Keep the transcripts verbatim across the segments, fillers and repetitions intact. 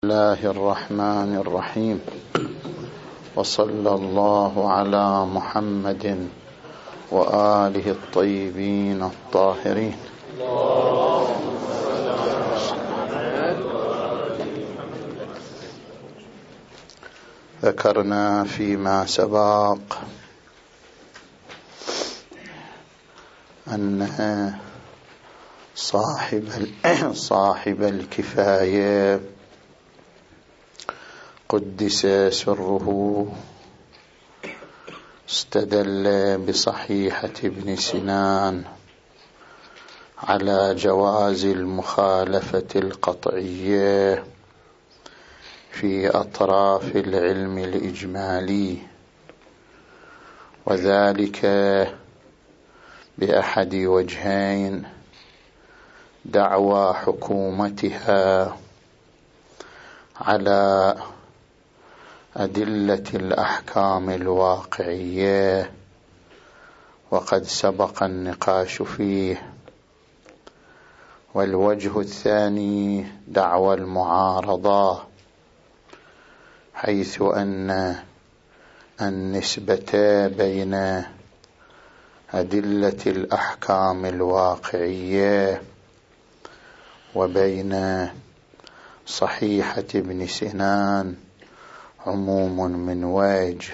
الله الرحمن الرحيم، وصلى الله على محمد وآله الطيبين الطاهرين. ذكرنا فيما سبق أن صاحب صاحب الكفاية قدس سره استدل بصحيحة ابن سنان على جواز المخالفة القطعية في أطراف العلم الإجمالي، وذلك بأحد وجهين: دعوى حكومتها على أدلة الأحكام الواقعية، وقد سبق النقاش فيه، والوجه الثاني دعوى المعارضة، حيث أن النسبة بين أدلة الأحكام الواقعية وبين صحيحة ابن سنان عموم من وجه،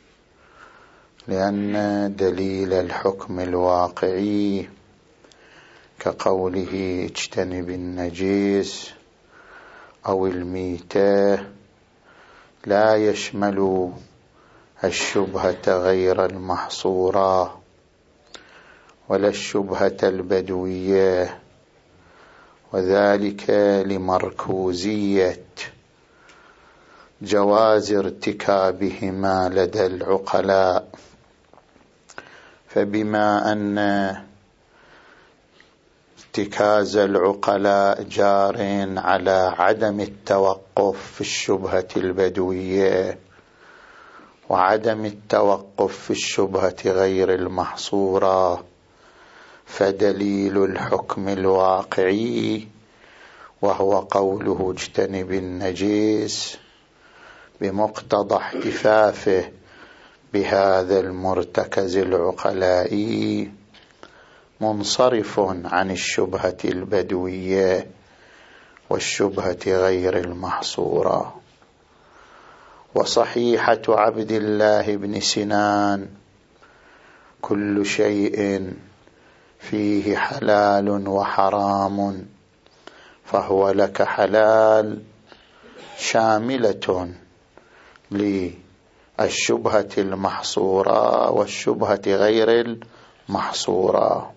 لأن دليل الحكم الواقعي كقوله اجتنب النجس أو الميتة لا يشمل الشبهة غير المحصورة ولا الشبهة البدوية، وذلك لمركوزية جواز ارتكابهما لدى العقلاء. فبما أن ارتكاز العقلاء جار على عدم التوقف في الشبهة البدوية وعدم التوقف في الشبهة غير المحصورة، فدليل الحكم الواقعي وهو قوله اجتنب النجس بمقتضى احتفافه بهذا المرتكز العقلائي منصرف عن الشبهة البدوية والشبهة غير المحصورة. وصحيحة عبد الله بن سنان كل شيء فيه حلال وحرام فهو لك حلال، شاملة للشبهة المحصورة والشبهة غير المحصورة،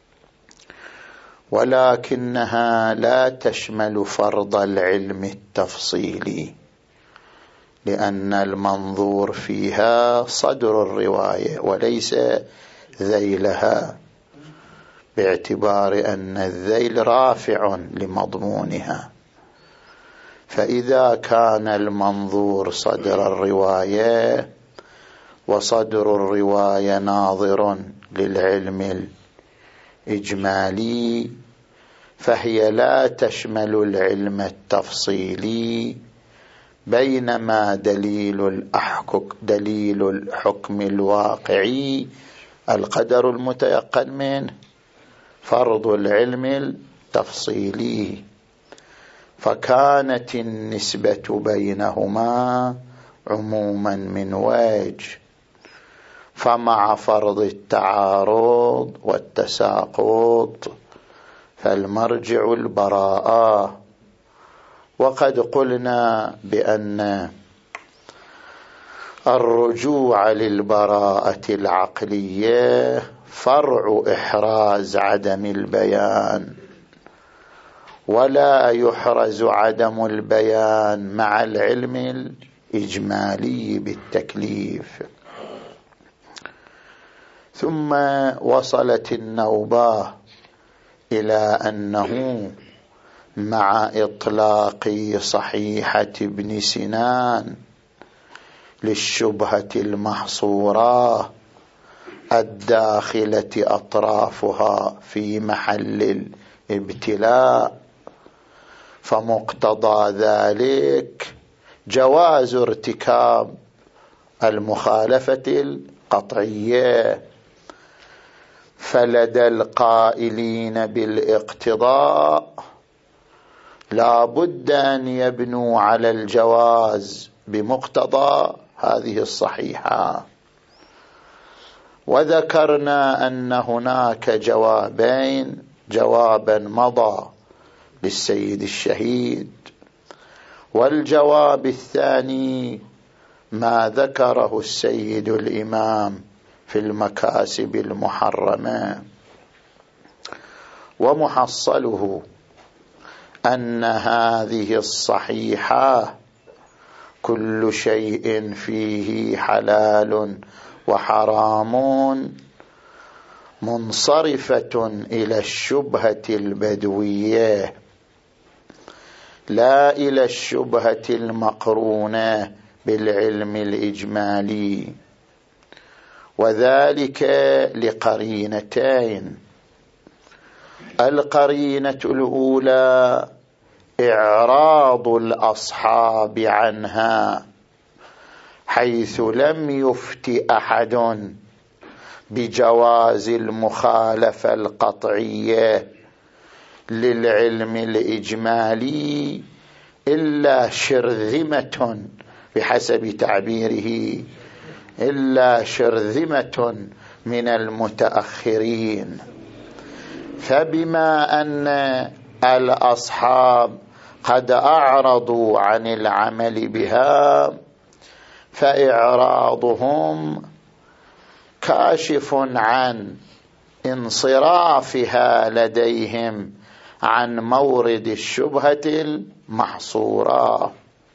ولكنها لا تشمل فرض العلم التفصيلي، لأن المنظور فيها صدر الرواية وليس ذيلها، باعتبار أن الذيل رافع لمضمونها. فإذا كان المنظور صدر الرواية وصدر الرواية ناظر للعلم الإجمالي، فهي لا تشمل العلم التفصيلي، بينما دليل الأحكم دليل الحكم الواقعي القدر المتيقن منه فرض العلم التفصيلي، فكانت النسبة بينهما عموما من وجه، فمع فرض التعارض والتساقط فالمرجع البراءة. وقد قلنا بأن الرجوع للبراءة العقلية فرع إحراز عدم البيان، ولا يحرز عدم البيان مع العلم الإجمالي بالتكليف. ثم وصلت النوبة إلى أنه مع إطلاق صحيحة ابن سنان للشبهة المحصورة الداخلة أطرافها في محل الابتلاء، فمقتضى ذلك جواز ارتكاب المخالفة القطعية. فلدى القائلين بالاقتضاء لا بد أن يبنوا على الجواز بمقتضى هذه الصحيحة. وذكرنا أن هناك جوابين: جوابا مضى للسيد الشهيد، والجواب الثاني ما ذكره السيد الإمام في المكاسب المحرمة. ومحصله أن هذه الصحيحة كل شيء فيه حلال وحرام منصرفة إلى الشبهة البدوية لا إلى الشبهة المقرونة بالعلم الإجمالي، وذلك لقرينتين: القرينة الأولى إعراض الأصحاب عنها، حيث لم يفت أحد بجواز المخالفة القطعية للعلم الإجمالي إلا شرذمة، بحسب تعبيره إلا شرذمة من المتأخرين. فبما أن الأصحاب قد أعرضوا عن العمل بها، فإعراضهم كاشف عن انصرافها لديهم عن مورد الشبهة المحصورة.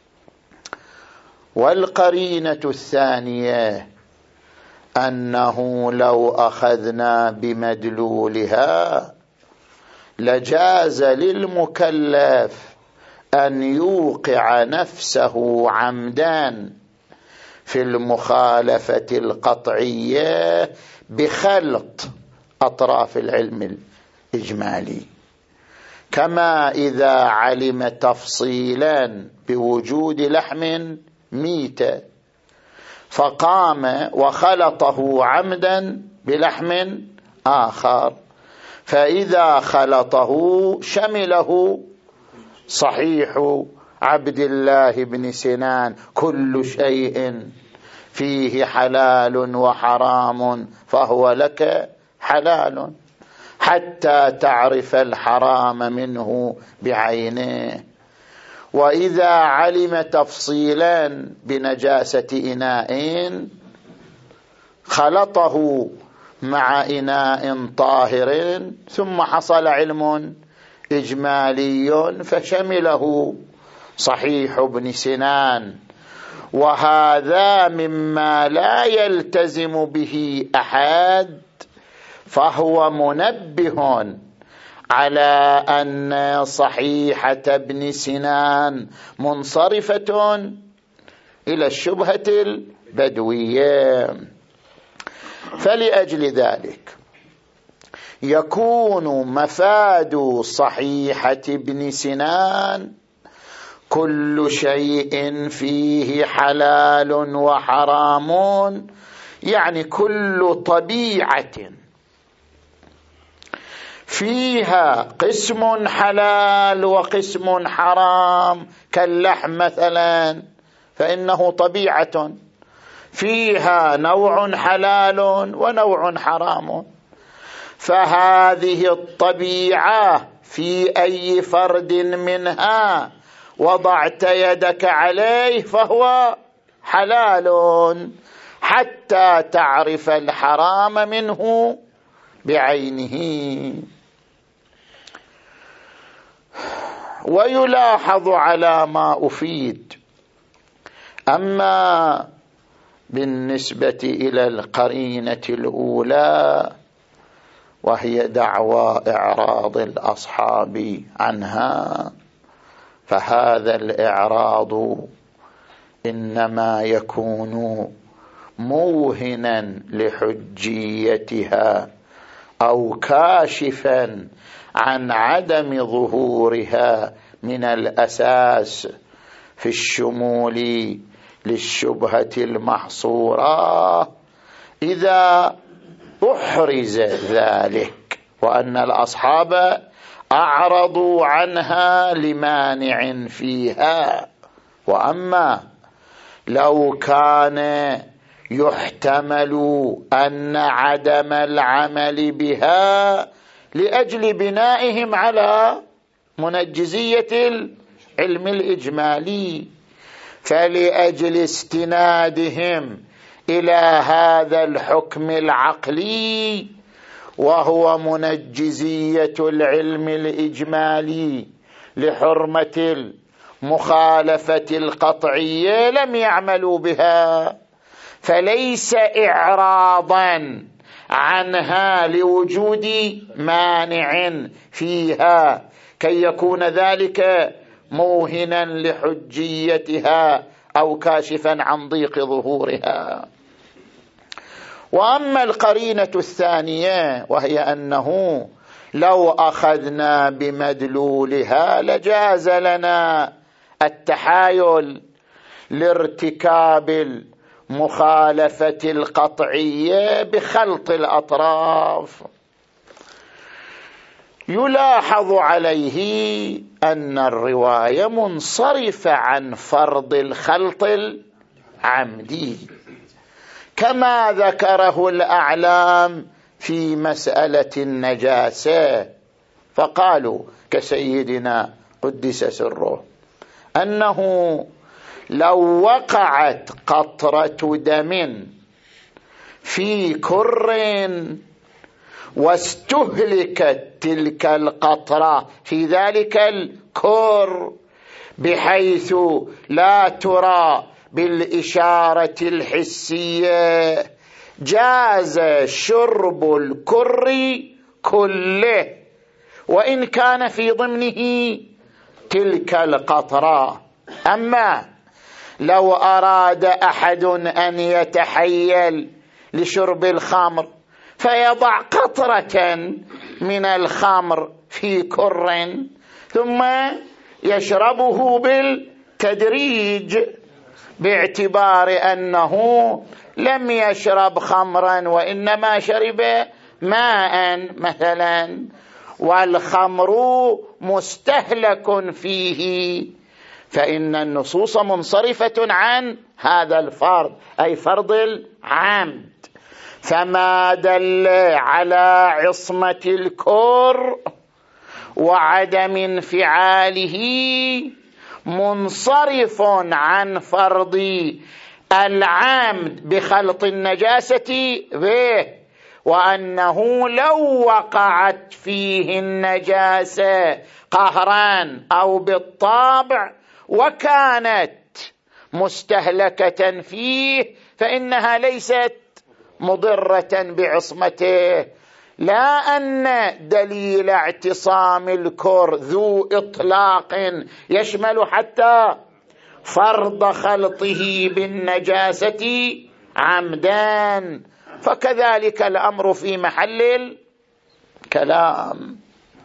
والقرينة الثانية أنه لو أخذنا بمدلولها لجاز للمكلف أن يوقع نفسه عمدا في المخالفة القطعية بخلط أطراف العلم الإجمالي، كما إذا علم تفصيلا بوجود لحم ميتة فقام وخلطه عمدا بلحم آخر، فإذا خلطه شمله صحيح عبد الله بن سنان: كل شيء فيه حلال وحرام فهو لك حلال حتى تعرف الحرام منه بعينه. وإذا علم تفصيلا بنجاسة إناء خلطه مع إناء طاهر ثم حصل علم إجمالي فشمله صحيح ابن سنان. وهذا مما لا يلتزم به أحد، فهو منبه على أن صحيحة ابن سنان منصرفة إلى الشبهة البدوية. فلأجل ذلك يكون مفاد صحيحة ابن سنان كل شيء فيه حلال وحرام، يعني كل طبيعة فيها قسم حلال وقسم حرام، كاللحم مثلا فإنه طبيعة فيها نوع حلال ونوع حرام، فهذه الطبيعة في أي فرد منها وضعت يدك عليه فهو حلال حتى تعرف الحرام منه بعينه. ويلاحظ على ما أفيد أما بالنسبة إلى القرينة الأولى وهي دعوى إعراض الأصحاب عنها، فهذا الإعراض إنما يكون موهنا لحجيتها أو كاشفا عن عدم ظهورها من الأساس في الشمول للشبهة المحصورة إذا أحرز ذلك، وأن الأصحاب أعرضوا عنها لمانع فيها. وأما لو كان يحتمل أن عدم العمل بها لأجل بنائهم على منجزية العلم الإجمالي، فلأجل استنادهم إلى هذا الحكم العقلي وهو منجزية العلم الإجمالي لحرمة المخالفة القطعية لم يعملوا بها، فليس إعراضا عنها لوجود مانع فيها كي يكون ذلك موهنا لحجيتها أو كاشفا عن ضيق ظهورها. وأما القرينة الثانية وهي أنه لو أخذنا بمدلولها لجاز لنا التحايل لارتكاب المخالفة القطعية بخلط الأطراف، يلاحظ عليه أن الرواية منصرفة عن فرض الخلط العمدي كما ذكره الأعلام في مسألة النجاسة، فقالوا كسيدنا قدس سره أنه لو وقعت قطرة دم في كر واستهلكت تلك القطرة في ذلك الكر بحيث لا ترى بالإشارة الحسية، جاز شرب الكر كله وإن كان في ضمنه تلك القطرة. أما لو أراد أحد أن يتحيل لشرب الخمر فيضع قطرة من الخمر في كر ثم يشربه بالتدريج باعتبار أنه لم يشرب خمرا وإنما شرب ماء مثلا، والخمر مستهلك فيه، فإن النصوص منصرفة عن هذا الفرض أي فرض العمد، فما دل على عصمة الكر وعدم انفعاله منصرف عن فرض العمد بخلط النجاسة به، وأنه لو وقعت فيه النجاسة قهرا أو بالطابع وكانت مستهلكة فيه فإنها ليست مضرة بعصمته، لا أن دليل اعتصام الكر ذو إطلاق يشمل حتى فرض خلطه بالنجاسة عمدا، فكذلك الأمر في محل الكلام.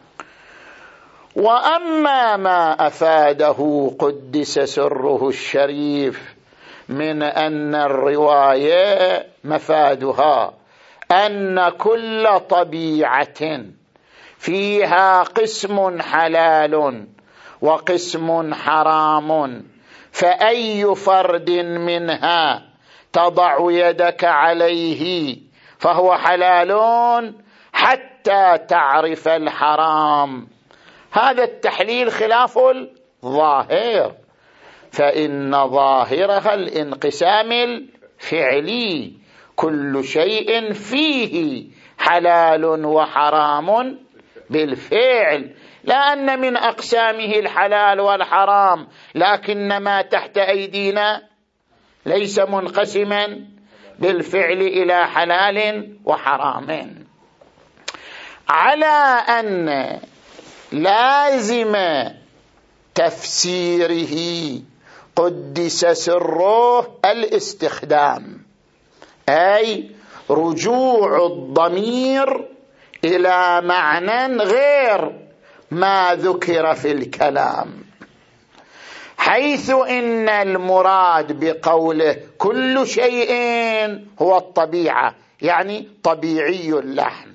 وأما ما أفاده قدس سره الشريف من أن الرواية مفادها أن كل طبيعة فيها قسم حلال وقسم حرام، فأي فرد منها تضع يدك عليه فهو حلال حتى تعرف الحرام، هذا التحليل خلاف الظاهر، فإن ظاهرها الانقسام الفعلي، كل شيء فيه حلال وحرام بالفعل، لا أن من أقسامه الحلال والحرام، لكن ما تحت أيدينا ليس منقسما بالفعل إلى حلال وحرام. على أن لازم تفسيره قدس سره الاستخدام، أي رجوع الضمير إلى معنى غير ما ذكر في الكلام، حيث إن المراد بقوله كل شيء هو الطبيعة، يعني طبيعي اللحم،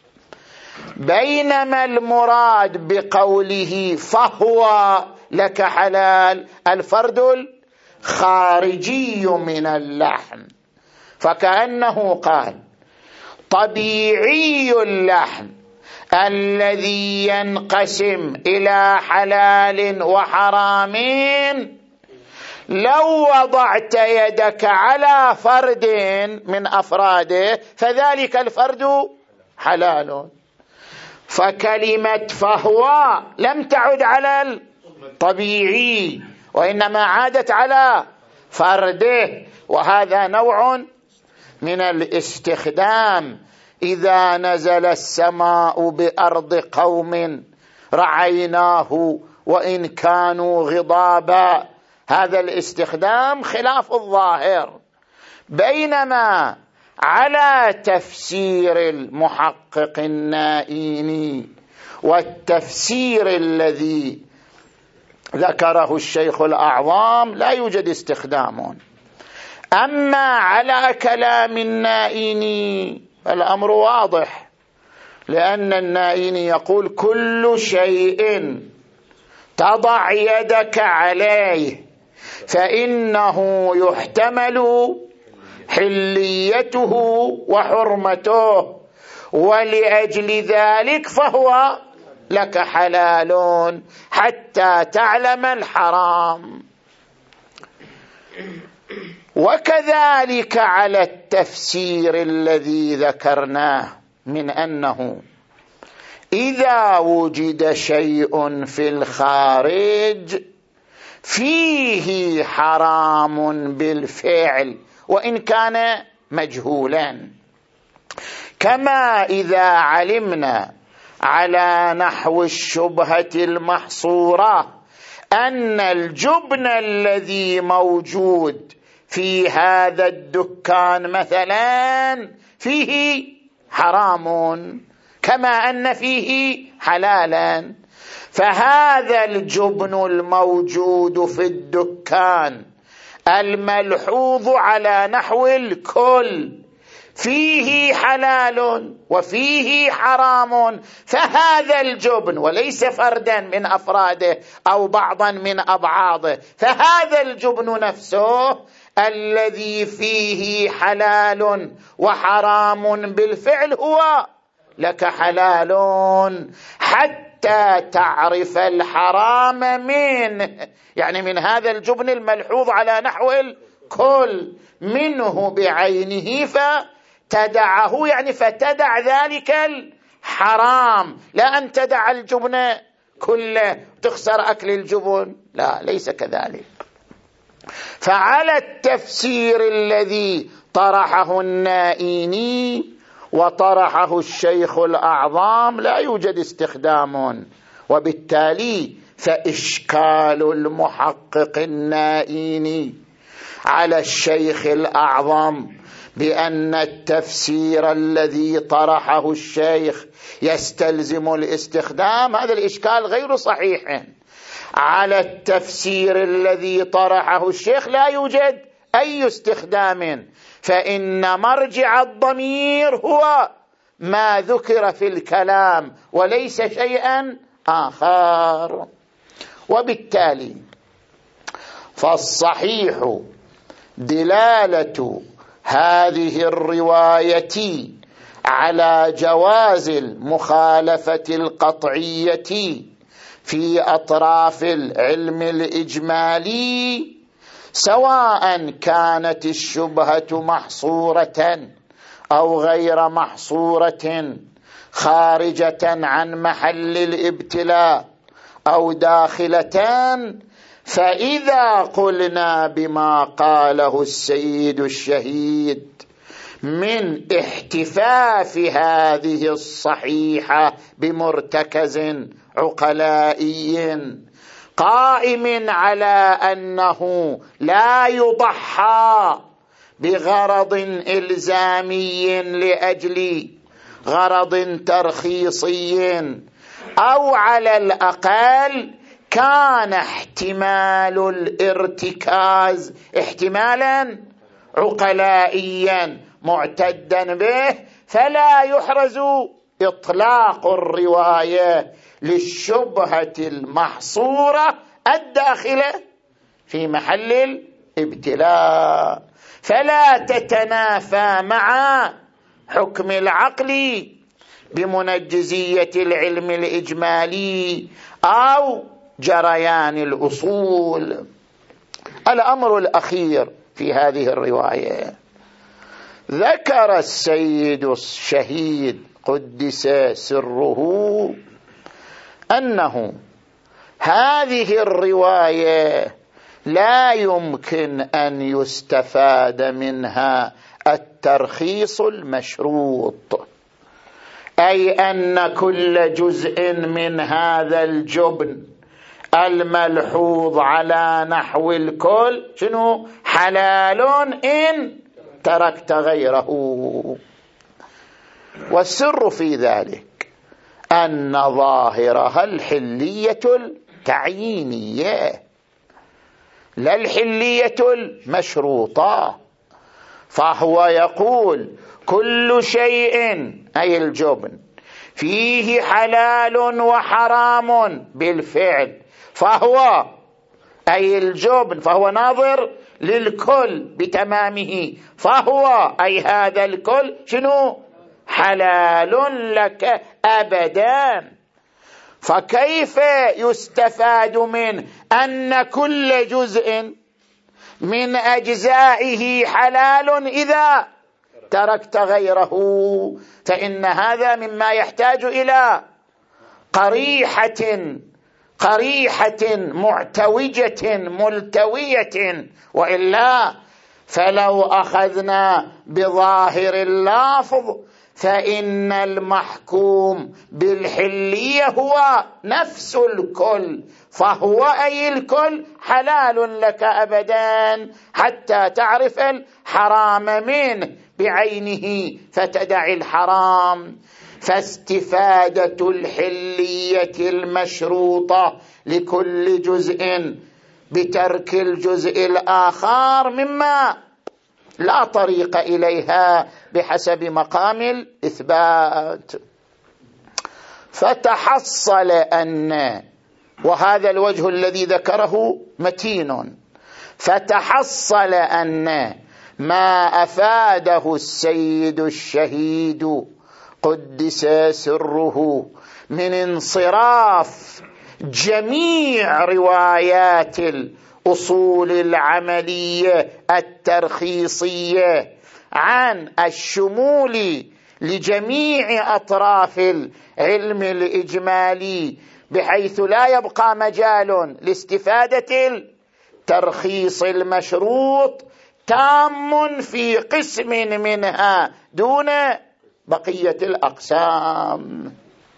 بينما المراد بقوله فهو لك حلال الفرد الخارجي من اللحم. فكأنه قال طبيعي اللحم الذي ينقسم إلى حلال وحرام، لو وضعت يدك على فرد من أفراده فذلك الفرد حلال. فكلمة فهو لم تعد على الطبيعي وإنما عادت على فرده، وهذا نوع من الاستخدام. إذا نزل السماء بأرض قوم رعيناه وإن كانوا غضابا، هذا الاستخدام خلاف الظاهر. بينما على تفسير المحقق النائيني والتفسير الذي ذكره الشيخ الأعظم لا يوجد استخدام. أما على كلام النائيني الأمر واضح، لأن النائيني يقول كل شيء تضع يدك عليه فإنه يحتمل حليته وحرمته، ولأجل ذلك فهو لك حلال حتى تعلم الحرام. وكذلك على التفسير الذي ذكرناه من أنه إذا وجد شيء في الخارج فيه حرام بالفعل وإن كان مجهولا، كما إذا علمنا على نحو الشبهة المحصورة أن الجبن الذي موجود في هذا الدكان مثلا فيه حرام كما أن فيه حلالا، فهذا الجبن الموجود في الدكان الملحوظ على نحو الكل فيه حلال وفيه حرام، فهذا الجبن وليس فردا من أفراده أو بعضا من أبعاضه، فهذا الجبن نفسه الذي فيه حلال وحرام بالفعل هو لك حلال حتى تعرف الحرام منه، يعني من هذا الجبن الملحوظ على نحو الكل منه بعينه فتدعه، يعني فتدع ذلك الحرام، لا أن تدع الجبن كله تخسر أكل الجبن، لا ليس كذلك. فعلى التفسير الذي طرحه النائيني وطرحه الشيخ الأعظم لا يوجد استخدام، وبالتالي فإشكال المحقق النائيني على الشيخ الأعظم بأن التفسير الذي طرحه الشيخ يستلزم الاستخدام، هذا الإشكال غير صحيح. على التفسير الذي طرحه الشيخ لا يوجد أي استخدام، فإن مرجع الضمير هو ما ذكر في الكلام وليس شيئا آخر. وبالتالي فالصحيح دلالة هذه الرواية على جواز المخالفة القطعية في أطراف العلم الإجمالي، سواء كانت الشبهة محصورة أو غير محصورة، خارجة عن محل الابتلاء أو داخلة. فإذا قلنا بما قاله السيد الشهيد من احتفاف هذه الصحيحة بمرتكز عقلائي قائم على أنه لا يضحى بغرض إلزامي لأجل غرض ترخيصي، أو على الأقل كان احتمال الارتكاز احتمالا عقلائيا معتدا به، فلا يحرز إطلاق الرواية للشبهة المحصورة الداخلة في محل الابتلاء، فلا تتنافى مع حكم العقل بمنجزية العلم الإجمالي أو جريان الأصول. الأمر الأخير في هذه الرواية، ذكر السيد الشهيد قدس سره أنه هذه الرواية لا يمكن أن يستفاد منها الترخيص المشروط، أي أن كل جزء من هذا الجبن الملحوظ على نحو الكل شنو حلال إن تركت غيره. والسر في ذلك أن ظاهرها الحلية التعيينية لا الحلية المشروطة، فهو يقول كل شيء أي الجبن فيه حلال وحرام بالفعل، فهو أي الجبن فهو ناظر للكل بتمامه، فهو أي هذا الكل شنو حلال لك أبدا. فكيف يستفاد من أن كل جزء من أجزائه حلال إذا تركت غيره؟ فإن هذا مما يحتاج إلى قريحة قريحة معتوجة ملتوية، وإلا فلو أخذنا بظاهر اللفظ فإن المحكوم بالحلية هو نفس الكل، فهو أي الكل حلال لك أبدا حتى تعرف الحرام منه بعينه فتدع الحرام. فاستفادة الحلية المشروطة لكل جزء بترك الجزء الآخر مما لا طريق إليها بحسب مقام الإثبات. فتحصل أن، وهذا الوجه الذي ذكره متين، فتحصل أن ما أفاده السيد الشهيد قدس سره من انصراف جميع روايات الأصول العملية الترخيصية عن الشمول لجميع أطراف العلم الإجمالي، بحيث لا يبقى مجال لاستفادة الترخيص المشروط تام في قسم منها دون بقية الأقسام.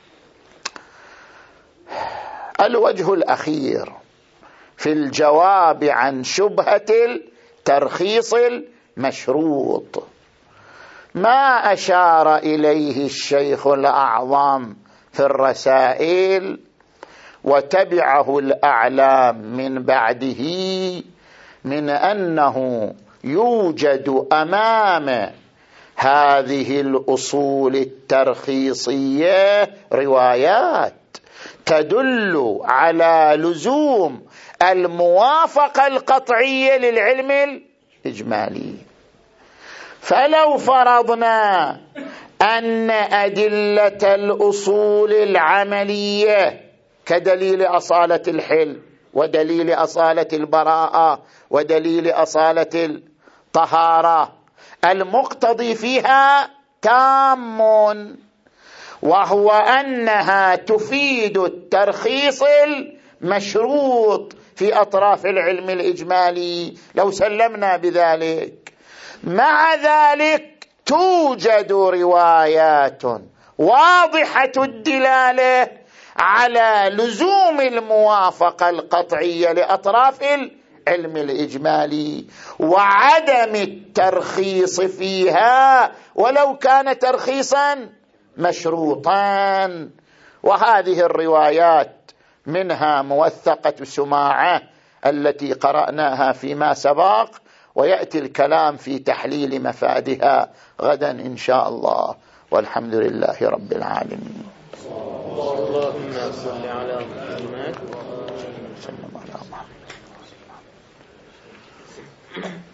الوجه الأخير في الجواب عن شبهة الترخيص المشروط ما أشار إليه الشيخ الأعظم في الرسائل وتبعه الأعلام من بعده، من أنه يوجد أمام هذه الأصول الترخيصية روايات تدل على لزوم الموافقة القطعية للعلم الإجمالي. فلو فرضنا أن أدلة الأصول العملية كدليل أصالة الحل ودليل أصالة البراءة ودليل أصالة الطهارة المقتضي فيها تام، وهو أنها تفيد الترخيص المشروط في أطراف العلم الإجمالي، لو سلمنا بذلك، مع ذلك توجد روايات واضحة الدلالة على لزوم الموافقة القطعية لأطراف العلم الإجمالي وعدم الترخيص فيها ولو كان ترخيصا مشروطا. وهذه الروايات منها موثقة سماعة التي قرأناها فيما سبق، ويأتي الكلام في تحليل مفادها غدا إن شاء الله، والحمد لله رب العالمين. اللهم صل على محمد وسلم على محمد.